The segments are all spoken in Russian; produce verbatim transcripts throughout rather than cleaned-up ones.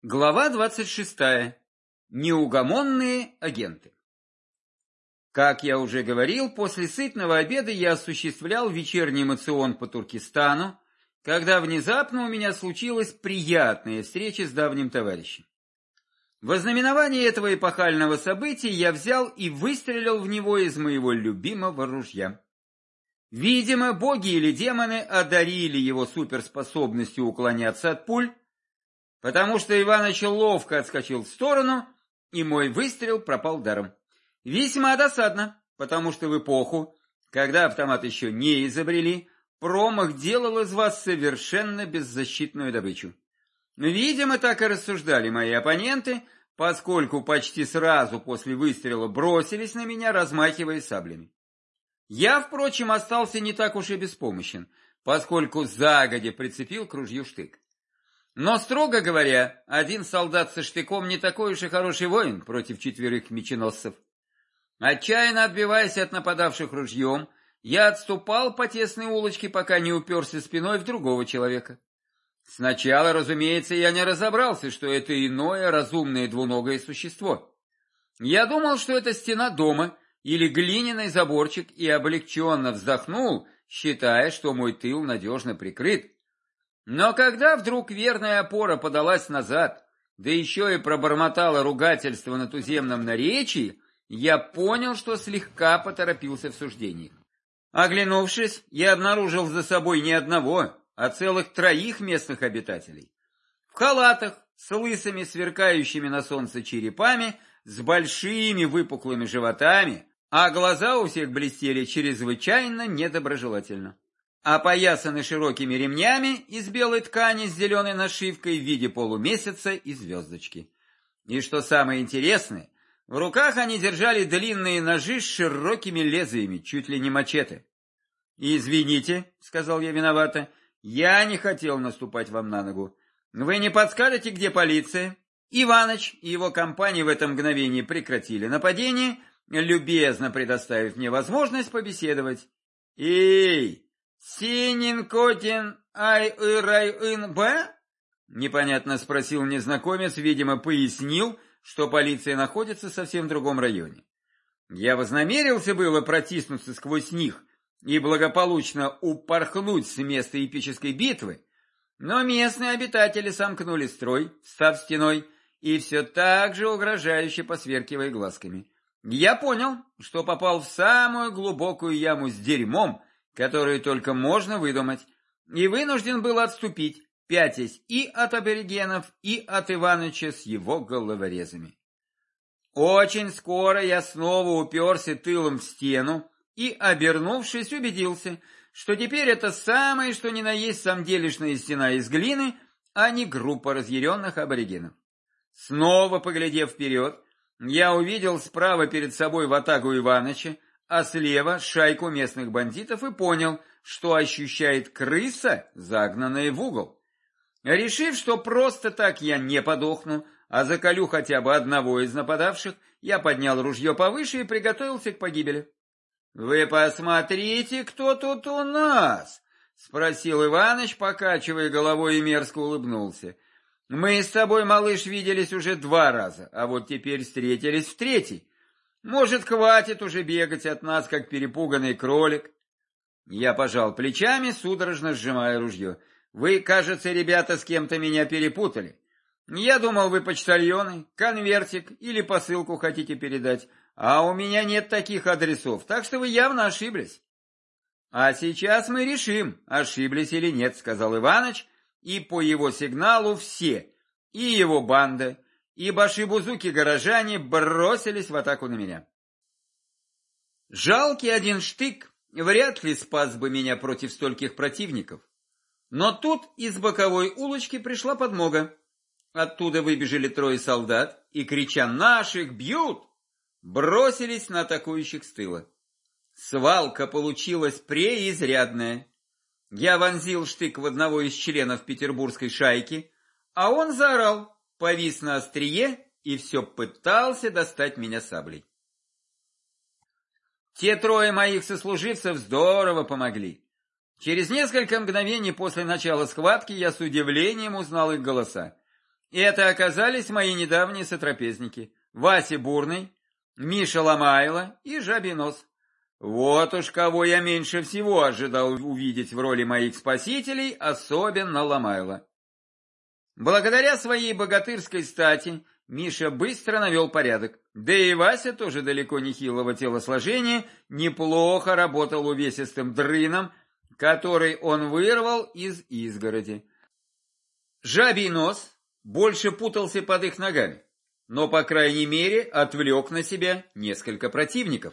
Глава двадцать шестая. Неугомонные агенты. Как я уже говорил, после сытного обеда я осуществлял вечерний эмоцион по Туркестану, когда внезапно у меня случилась приятная встреча с давним товарищем. В ознаменование этого эпохального события я взял и выстрелил в него из моего любимого ружья. Видимо, боги или демоны одарили его суперспособностью уклоняться от пуль, потому что Иваныч ловко отскочил в сторону, и мой выстрел пропал даром. Весьма досадно, потому что в эпоху, когда автомат еще не изобрели, промах делал из вас совершенно беззащитную добычу. Видимо, так и рассуждали мои оппоненты, поскольку почти сразу после выстрела бросились на меня, размахивая саблями. Я, впрочем, остался не так уж и беспомощен, поскольку загодя прицепил к ружью штык. Но, строго говоря, один солдат со штыком не такой уж и хороший воин против четверых меченосцев. Отчаянно отбиваясь от нападавших ружьем, я отступал по тесной улочке, пока не уперся спиной в другого человека. Сначала, разумеется, я не разобрался, что это иное разумное двуногое существо. Я думал, что это стена дома или глиняный заборчик, и облегченно вздохнул, считая, что мой тыл надежно прикрыт. Но когда вдруг верная опора подалась назад, да еще и пробормотала ругательство на туземном наречии, я понял, что слегка поторопился в суждениях. Оглянувшись, я обнаружил за собой не одного, а целых троих местных обитателей. В халатах, с лысыми, сверкающими на солнце черепами, с большими выпуклыми животами, а глаза у всех блестели чрезвычайно недоброжелательно. Опоясаны широкими ремнями из белой ткани с зеленой нашивкой в виде полумесяца и звездочки. И что самое интересное, в руках они держали длинные ножи с широкими лезвиями, чуть ли не мачете. «Извините», — сказал я виновато, — «я не хотел наступать вам на ногу. Вы не подскажете, где полиция?» Иваныч и его компания в это мгновение прекратили нападение, любезно предоставив мне возможность побеседовать. «Эй! «Синин-котин ай-ы-рай-ын-бэ?» непонятно спросил незнакомец, видимо, пояснил, что полиция находится совсем в другом районе. Я вознамерился было протиснуться сквозь них и благополучно упорхнуть с места эпической битвы, но местные обитатели сомкнули строй, став стеной, и все так же угрожающе посверкивая глазками. Я понял, что попал в самую глубокую яму с дерьмом, которую только можно выдумать, и вынужден был отступить, пятясь и от аборигенов, и от Иваныча с его головорезами. Очень скоро я снова уперся тылом в стену и, обернувшись, убедился, что теперь это самое, что ни на есть самделишная стена из глины, а не группа разъяренных аборигенов. Снова поглядев вперед, я увидел справа перед собой ватагу Иваныча, а слева шайку местных бандитов, и понял, что ощущает крыса, загнанная в угол. Решив, что просто так я не подохну, а заколю хотя бы одного из нападавших, я поднял ружье повыше и приготовился к погибели. «Вы посмотрите, кто тут у нас!» — спросил Иваныч, покачивая головой, и мерзко улыбнулся. «Мы с тобой, малыш, виделись уже два раза, а вот теперь встретились в третий. Может, хватит уже бегать от нас, как перепуганный кролик?» Я пожал плечами, судорожно сжимая ружье. «Вы, кажется, ребята, с кем-то меня перепутали. Я думал, вы почтальоны, конвертик или посылку хотите передать, а у меня нет таких адресов, так что вы явно ошиблись». «А сейчас мы решим, ошиблись или нет», — сказал Иваныч, и по его сигналу все, и его банда, и башибузуки-горожане бросились в атаку на меня. Жалкий один штык вряд ли спас бы меня против стольких противников. Но тут из боковой улочки пришла подмога. Оттуда выбежали трое солдат и, крича «Наших бьют!», бросились на атакующих с тыла. Свалка получилась преизрядная. Я вонзил штык в одного из членов петербургской шайки, а он заорал, повис на острие и все пытался достать меня саблей. Те трое моих сослуживцев здорово помогли. Через несколько мгновений после начала схватки я с удивлением узнал их голоса. Это оказались мои недавние сотрапезники Вася Бурный, Миша Ломайло и Жабий Нос. Вот уж кого я меньше всего ожидал увидеть в роли моих спасителей, особенно Ломайло. Благодаря своей богатырской стати Миша быстро навел порядок, да и Вася, тоже далеко не хилого телосложения, неплохо работал увесистым дрыном, который он вырвал из изгороди. Жабий Нос больше путался под их ногами, но, по крайней мере, отвлек на себя несколько противников.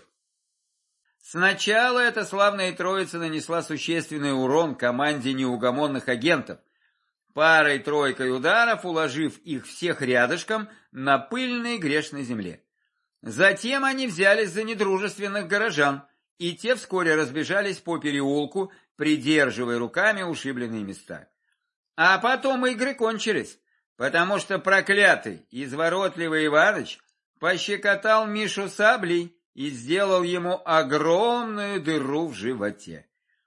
Сначала эта славная троица нанесла существенный урон команде неугомонных агентов, парой-тройкой ударов уложив их всех рядышком на пыльной грешной земле. Затем они взялись за недружественных горожан, и те вскоре разбежались по переулку, придерживая руками ушибленные места. А потом игры кончились, потому что проклятый, изворотливый Иваныч пощекотал Мишу саблей и сделал ему огромную дыру в животе.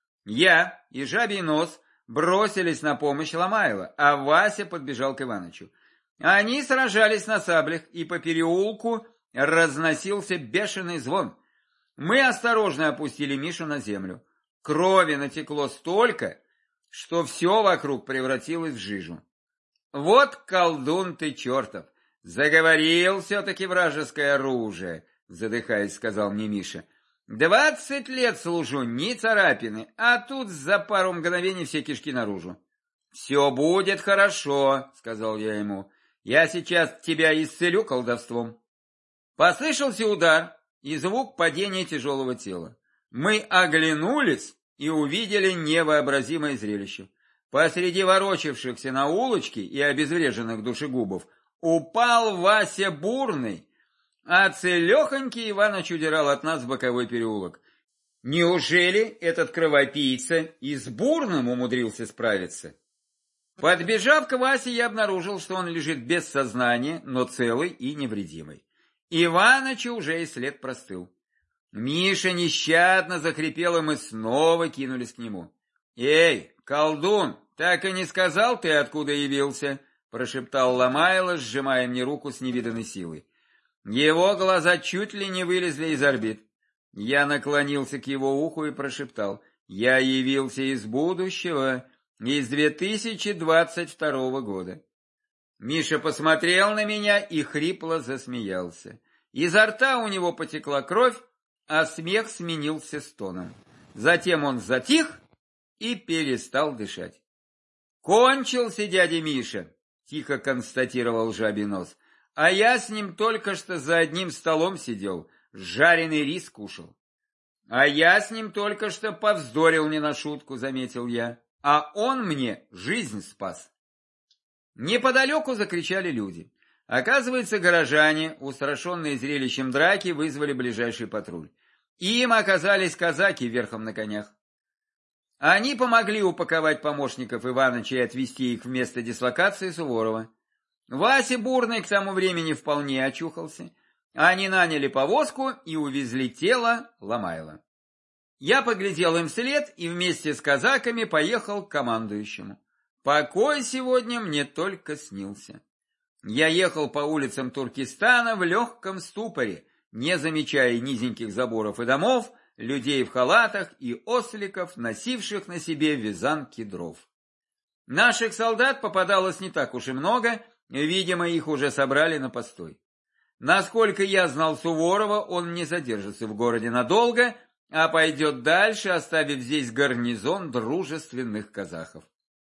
Я и Жабий Нос бросились на помощь Ломайло, а Вася подбежал к Иванычу. Они сражались на саблях, и по переулку разносился бешеный звон. Мы осторожно опустили Мишу на землю. Крови натекло столько, что все вокруг превратилось в жижу. Вот колдун ты чертов, заговорил все-таки вражеское оружие, задыхаясь, сказал мне Миша. Двадцать лет служу, ни царапины, а тут за пару мгновений все кишки наружу. Все будет хорошо, сказал я ему, я сейчас тебя исцелю колдовством. Послышался удар и звук падения тяжелого тела. Мы оглянулись и увидели невообразимое зрелище. Посреди ворочавшихся на улочке и обезвреженных душегубов упал Вася Бурный, а целехонький Иваныч удирал от нас в боковой переулок. Неужели этот кровопийца и с Бурным умудрился справиться? Подбежав к Васе, я обнаружил, что он лежит без сознания, но целый и невредимый. Иванычу уже и след простыл. Миша нещадно захрипел, и мы снова кинулись к нему. «Эй, колдун, так и не сказал ты, откуда явился?» — прошептал Ломайло, сжимая мне руку с невиданной силой. Его глаза чуть ли не вылезли из орбит. Я наклонился к его уху и прошептал: «Я явился из будущего, из две тысячи двадцать второго года». Миша посмотрел на меня и хрипло засмеялся. Изо рта у него потекла кровь, а смех сменился стоном. Затем он затих и перестал дышать. «Кончился дядя Миша», — тихо констатировал Жабий Нос. «А я с ним только что за одним столом сидел, жареный рис кушал». «А я с ним только что повздорил не на шутку», — заметил я. «А он мне жизнь спас». Неподалеку закричали люди. Оказывается, горожане, устрашенные зрелищем драки, вызвали ближайший патруль. Им оказались казаки верхом на конях. Они помогли упаковать помощников Иваныча и отвезти их в место дислокации Суворова. Вася Бурный к тому времени вполне очухался. Они наняли повозку и увезли тело Ломайло. Я поглядел им вслед и вместе с казаками поехал к командующему. Покой сегодня мне только снился. Я ехал по улицам Туркестана в легком ступоре, не замечая низеньких заборов и домов, людей в халатах и осликов, носивших на себе вязанки дров. Наших солдат попадалось не так уж и много, видимо, их уже собрали на постой. Насколько я знал Суворова, он не задержится в городе надолго, а пойдет дальше, оставив здесь гарнизон дружественных казахов.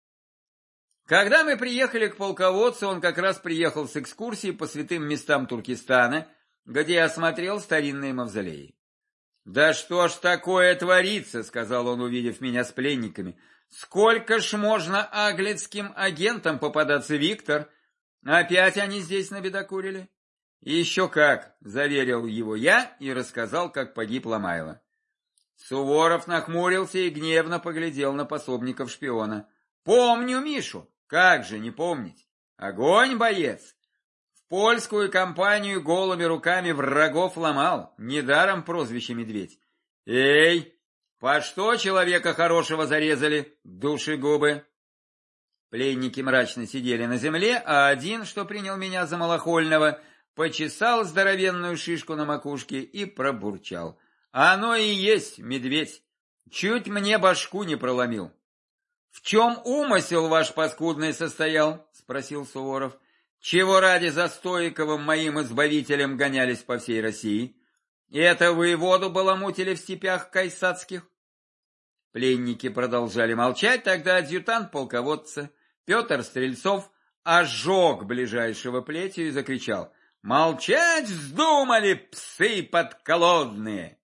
Когда мы приехали к полководцу, он как раз приехал с экскурсией по святым местам Туркестана, где осмотрел старинные мавзолеи. «Да что ж такое творится?» — сказал он, увидев меня с пленниками. «Сколько ж можно аглицким агентам попадаться, Виктор? Опять они здесь набедокурили?» «Еще как!» — заверил его я и рассказал, как погиб Ломайло. Суворов нахмурился и гневно поглядел на пособников шпиона. «Помню Мишу! Как же не помнить? Огонь, боец! В польскую кампанию голыми руками врагов ломал, недаром прозвище Медведь. Эй, по что человека хорошего зарезали, душегубы?» Пленники мрачно сидели на земле, а один, что принял меня за малохольного, почесал здоровенную шишку на макушке и пробурчал. Оно и есть медведь. Чуть мне башку не проломил. — В чем умысел ваш паскудный состоял? — спросил Суворов. — Чего ради за Стоиковым моим избавителем гонялись по всей России? И это вы воду баламутили в степях кайсацких? Пленники продолжали молчать, тогда адъютант полководца Петр Стрельцов ожег ближайшего плетью и закричал: «Молчать вздумали, псы подколодные!»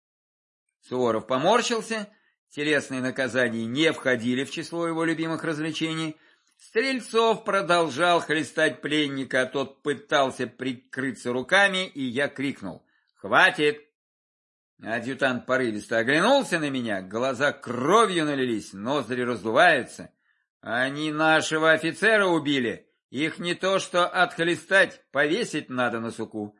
Суворов поморщился, телесные наказания не входили в число его любимых развлечений. Стрельцов продолжал хлестать пленника, а тот пытался прикрыться руками, и я крикнул: «Хватит!» Адъютант порывисто оглянулся на меня, глаза кровью налились, ноздри раздуваются. «Они нашего офицера убили, их не то что отхлестать, повесить надо на суку».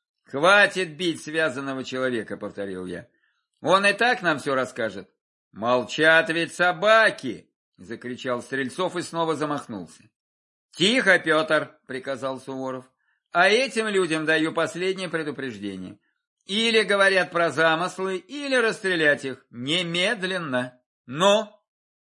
«Хватит бить связанного человека», — повторил я. «Он и так нам все расскажет». «Молчат ведь собаки!» — закричал Стрельцов и снова замахнулся. «Тихо, Петр!» — приказал Суворов. «А этим людям даю последнее предупреждение. Или говорят про замыслы, или расстрелять их. Немедленно. Но!»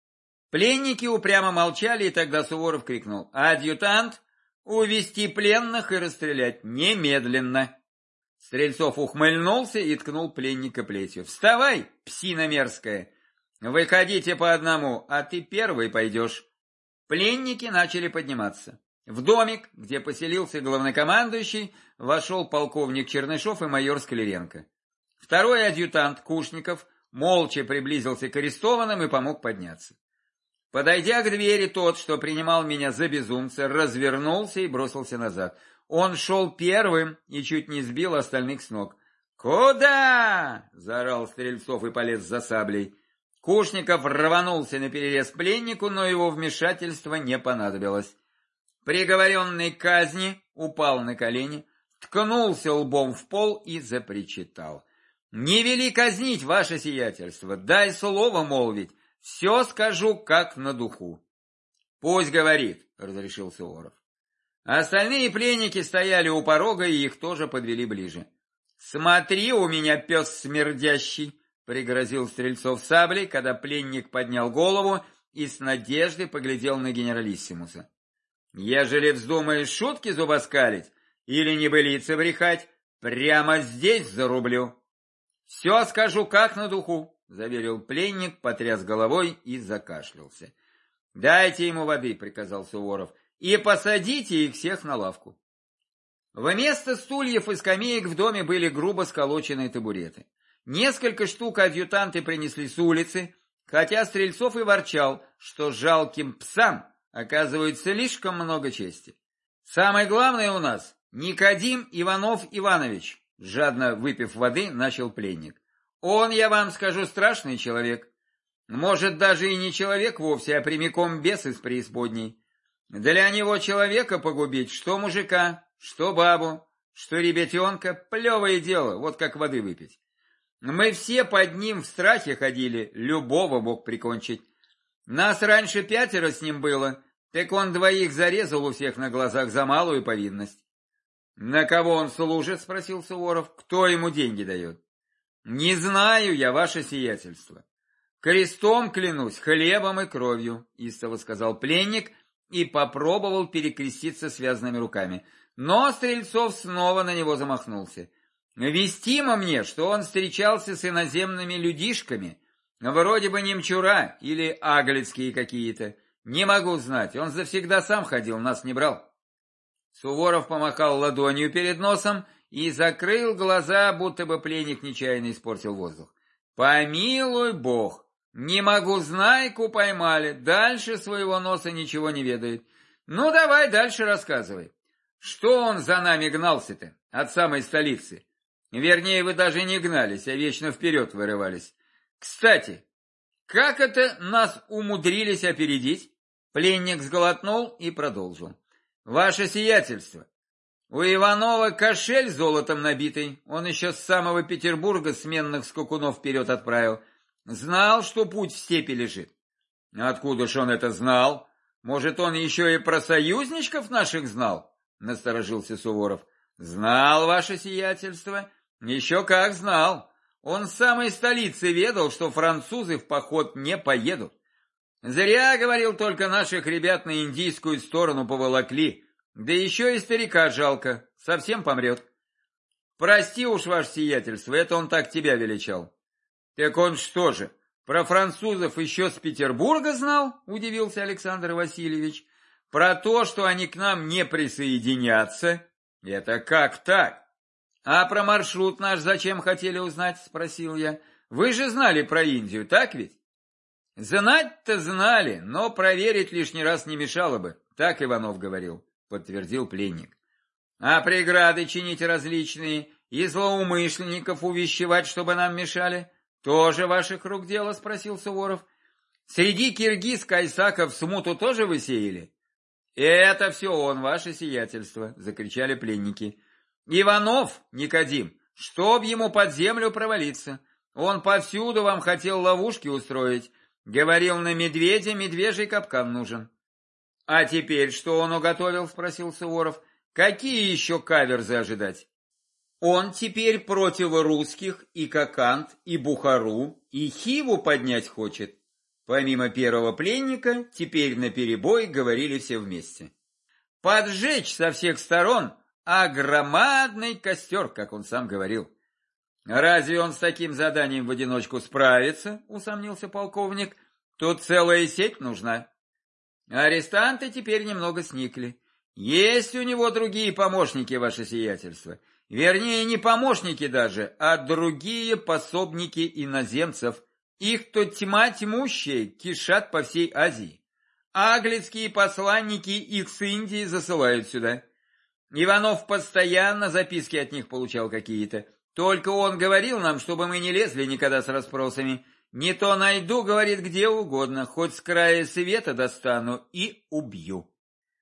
Пленники упрямо молчали, и тогда Суворов крикнул: «Адъютант, увести пленных и расстрелять немедленно!» Стрельцов ухмыльнулся и ткнул пленника плетью. «Вставай, псина мерзкая! Выходите по одному, а ты первый пойдешь». Пленники начали подниматься. В домик, где поселился главнокомандующий, вошел полковник Чернышов и майор Скляренко. Второй адъютант, Кушников, молча приблизился к арестованным и помог подняться. Подойдя к двери, тот, что принимал меня за безумца, развернулся и бросился назад. Он шел первым и чуть не сбил остальных с ног. «Куда?» — заорал Стрельцов и полез за саблей. Кушников рванулся наперерез пленнику, но его вмешательство не понадобилось. Приговоренный к казни упал на колени, ткнулся лбом в пол и запричитал: «Не вели казнить, ваше сиятельство, дай слово молвить, все скажу как на духу». «Пусть говорит», — разрешил Суворов. Остальные пленники стояли у порога, и их тоже подвели ближе. «Смотри у меня, пес смердящий», — пригрозил Стрельцов саблей, когда пленник поднял голову и с надеждой поглядел на генералиссимуса. «Ежели вздумаешь шутки зубоскалить или небылицы брехать, прямо здесь зарублю». «Все скажу как на духу», — заверил пленник, потряс головой и закашлялся. «Дайте ему воды», — приказал Суворов, — «и посадите их всех на лавку». Вместо стульев и скамеек в доме были грубо сколоченные табуреты. Несколько штук адъютанты принесли с улицы, хотя Стрельцов и ворчал, что жалким псам оказывают слишком много чести. «Самое главное у нас — Никодим Иванов Иванович», — жадно выпив воды, начал пленник. «Он, я вам скажу, страшный человек. Может, даже и не человек вовсе, а прямиком бес из преисподней. Для него человека погубить, что мужика, что бабу, что ребятенка, плевое дело, вот как воды выпить. Мы все под ним в страхе ходили, любого мог прикончить. Нас раньше пятеро с ним было, так он двоих зарезал у всех на глазах за малую повинность». «На кого он служит?» — спросил Суворов. «Кто ему деньги дает?» «Не знаю я, ваше сиятельство. Крестом клянусь, хлебом и кровью», — истово сказал пленник и попробовал перекреститься связанными руками. Но Стрельцов снова на него замахнулся. «Вестимо мне, что он встречался с иноземными людишками, вроде бы немчура или аглицкие какие-то. Не могу знать, он завсегда сам ходил, нас не брал». Суворов помахал ладонью перед носом и закрыл глаза, будто бы пленник нечаянно испортил воздух. «Помилуй Бог! Не могу, знайку поймали, дальше своего носа ничего не ведает. Ну, давай дальше рассказывай. Что он за нами гнался-то, от самой столицы? Вернее, вы даже не гнались, а вечно вперед вырывались. Кстати, как это нас умудрились опередить?» Пленник сглотнул и продолжил. «Ваше сиятельство, у Иванова кошель золотом набитый, он еще с самого Петербурга сменных скакунов вперед отправил. Знал, что путь в степи лежит». «Откуда ж он это знал?» Может, он еще и про союзничков наших знал? Насторожился Суворов. Знал, ваше сиятельство. Еще как знал. Он с самой столицы ведал, что французы в поход не поедут. Зря, говорил, только наших ребят на индийскую сторону поволокли. Да еще и старика жалко, совсем помрет. Прости уж, ваше сиятельство, это он так тебя величал. Так он что же, про французов еще с Петербурга знал? Удивился Александр Васильевич. Про то, что они к нам не присоединятся? Это как так? А про маршрут наш зачем хотели узнать? Спросил я. Вы же знали про Индию, так ведь? Знать-то знали, но проверить лишний раз не мешало бы, так Иванов говорил, подтвердил пленник. А преграды чинить различные и злоумышленников увещевать, чтобы нам мешали, тоже ваших рук дело, спросил Суворов. Среди киргиз кайсаков смуту тоже вы сеяли? Это все он, ваше сиятельство, закричали пленники. Иванов, Никодим, чтоб ему под землю провалиться, он повсюду вам хотел ловушки устроить. Говорил, на медведя медвежий капкан нужен. — А теперь что он уготовил? — спросил Суворов. — Какие еще каверзы ожидать? Он теперь против русских и Коканд, и Бухару, и Хиву поднять хочет. Помимо первого пленника, теперь наперебой говорили все вместе. Поджечь со всех сторон, а громадный костер, как он сам говорил. Разве он с таким заданием в одиночку справится, усомнился полковник. Тут целая сеть нужна. Арестанты теперь немного сникли. Есть у него другие помощники, ваше сиятельство. Вернее, не помощники даже, а другие пособники иноземцев. Их тут тьма тьмущая, кишат по всей Азии. Английские посланники их с Индии засылают сюда. Иванов постоянно записки от них получал какие-то. Только он говорил нам, чтобы мы не лезли никогда с расспросами. Не то найду, говорит, где угодно, хоть с края света достану и убью.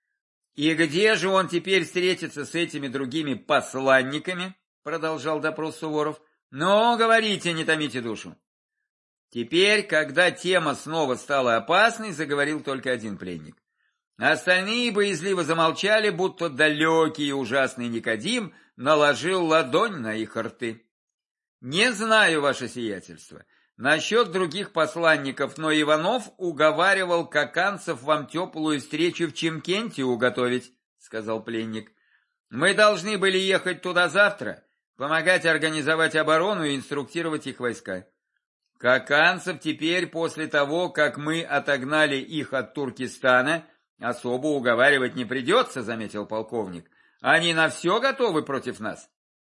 И где же он теперь встретится с этими другими посланниками? Продолжал допрос Суворов. Ну, говорите, не томите душу. Теперь, когда тема снова стала опасной, заговорил только один пленник. Остальные боязливо замолчали, будто далекий и ужасный Никодим наложил ладонь на их рты. Не знаю, ваше сиятельство, насчет других посланников, но Иванов уговаривал коканцев вам теплую встречу в Чимкенте уготовить, сказал пленник. Мы должны были ехать туда завтра, помогать организовать оборону и инструктировать их войска. Коканцев теперь, после того, как мы отогнали их от Туркестана, особо уговаривать не придется, заметил полковник. Они на все готовы против нас.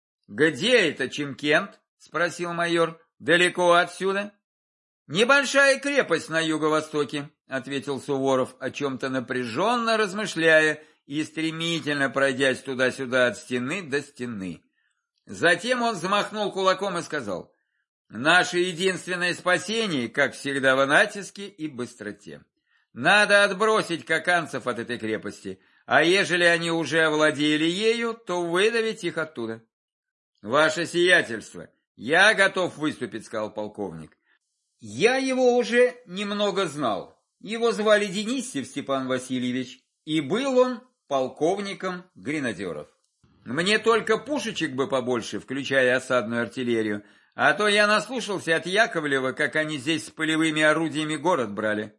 Где это Чимкент? Спросил майор. Далеко отсюда? Небольшая крепость на юго-востоке, ответил Суворов, о чем-то напряженно размышляя и стремительно пройдясь туда-сюда от стены до стены. Затем он взмахнул кулаком и сказал: наше единственное спасение, как всегда, в натиске и быстроте. Надо отбросить коканцев от этой крепости, а ежели они уже овладели ею, то выдавить их оттуда. Ваше сиятельство, я готов выступить, сказал полковник. Я его уже немного знал. Его звали Денисев Степан Васильевич, и был он полковником гренадеров. Мне только пушечек бы побольше, включая осадную артиллерию, а то я наслушался от Яковлева, как они здесь с полевыми орудиями город брали.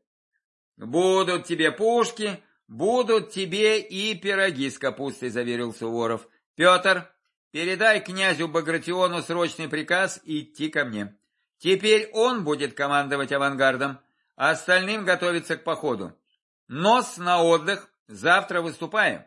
Будут тебе пушки, будут тебе и пироги с капустой, заверил Суворов. Петр, передай князю Багратиону срочный приказ идти ко мне. Теперь он будет командовать авангардом, а остальным готовиться к походу. Нос на отдых, завтра выступаем.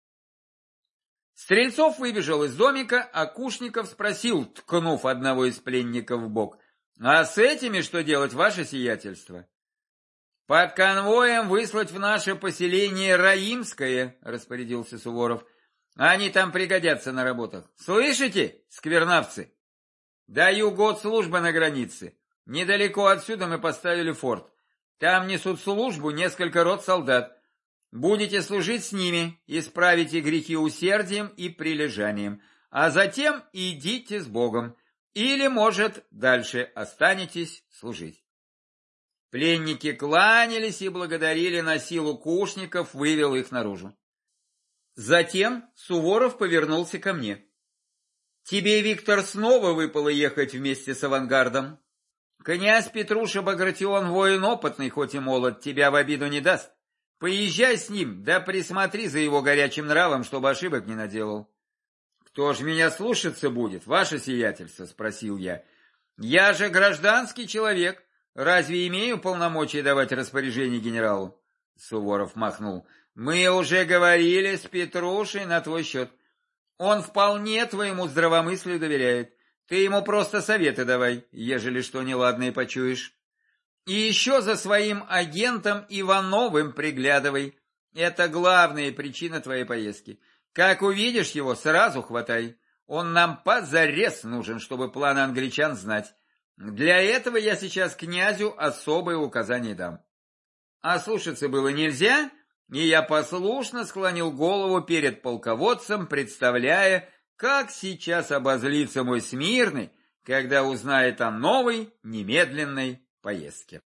Стрельцов выбежал из домика, а Кушников спросил, ткнув одного из пленников в бок: а с этими что делать, ваше сиятельство? Под конвоем выслать в наше поселение Раимское, распорядился Суворов. Они там пригодятся на работах. Слышите, сквернавцы? Даю год службы на границе. Недалеко отсюда мы поставили форт. Там несут службу несколько рот солдат. Будете служить с ними, исправите грехи усердием и прилежанием, а затем идите с Богом, или, может, дальше останетесь служить. Пленники кланялись и благодарили на силу кушников, вывел их наружу. Затем Суворов повернулся ко мне. «Тебе, Виктор, снова выпало ехать вместе с авангардом. Князь Петруша Багратион воин опытный, хоть и молод, тебя в обиду не даст. Поезжай с ним, да присмотри за его горячим нравом, чтобы ошибок не наделал». «Кто ж меня слушаться будет, ваше сиятельство?» — спросил я. «Я же гражданский человек. Разве имею полномочия давать распоряжение генералу?» Суворов махнул. «Мы уже говорили с Петрушей на твой счет. Он вполне твоему здравомыслию доверяет. Ты ему просто советы давай, ежели что неладное почуешь. И еще за своим агентом Ивановым приглядывай. Это главная причина твоей поездки. Как увидишь его, сразу хватай. Он нам позарез нужен, чтобы планы англичан знать. Для этого я сейчас князю особые указания дам». А слушаться было нельзя, и я послушно склонил голову перед полководцем, представляя, как сейчас обозлится мой Смирный, когда узнает о новой немедленной поездке.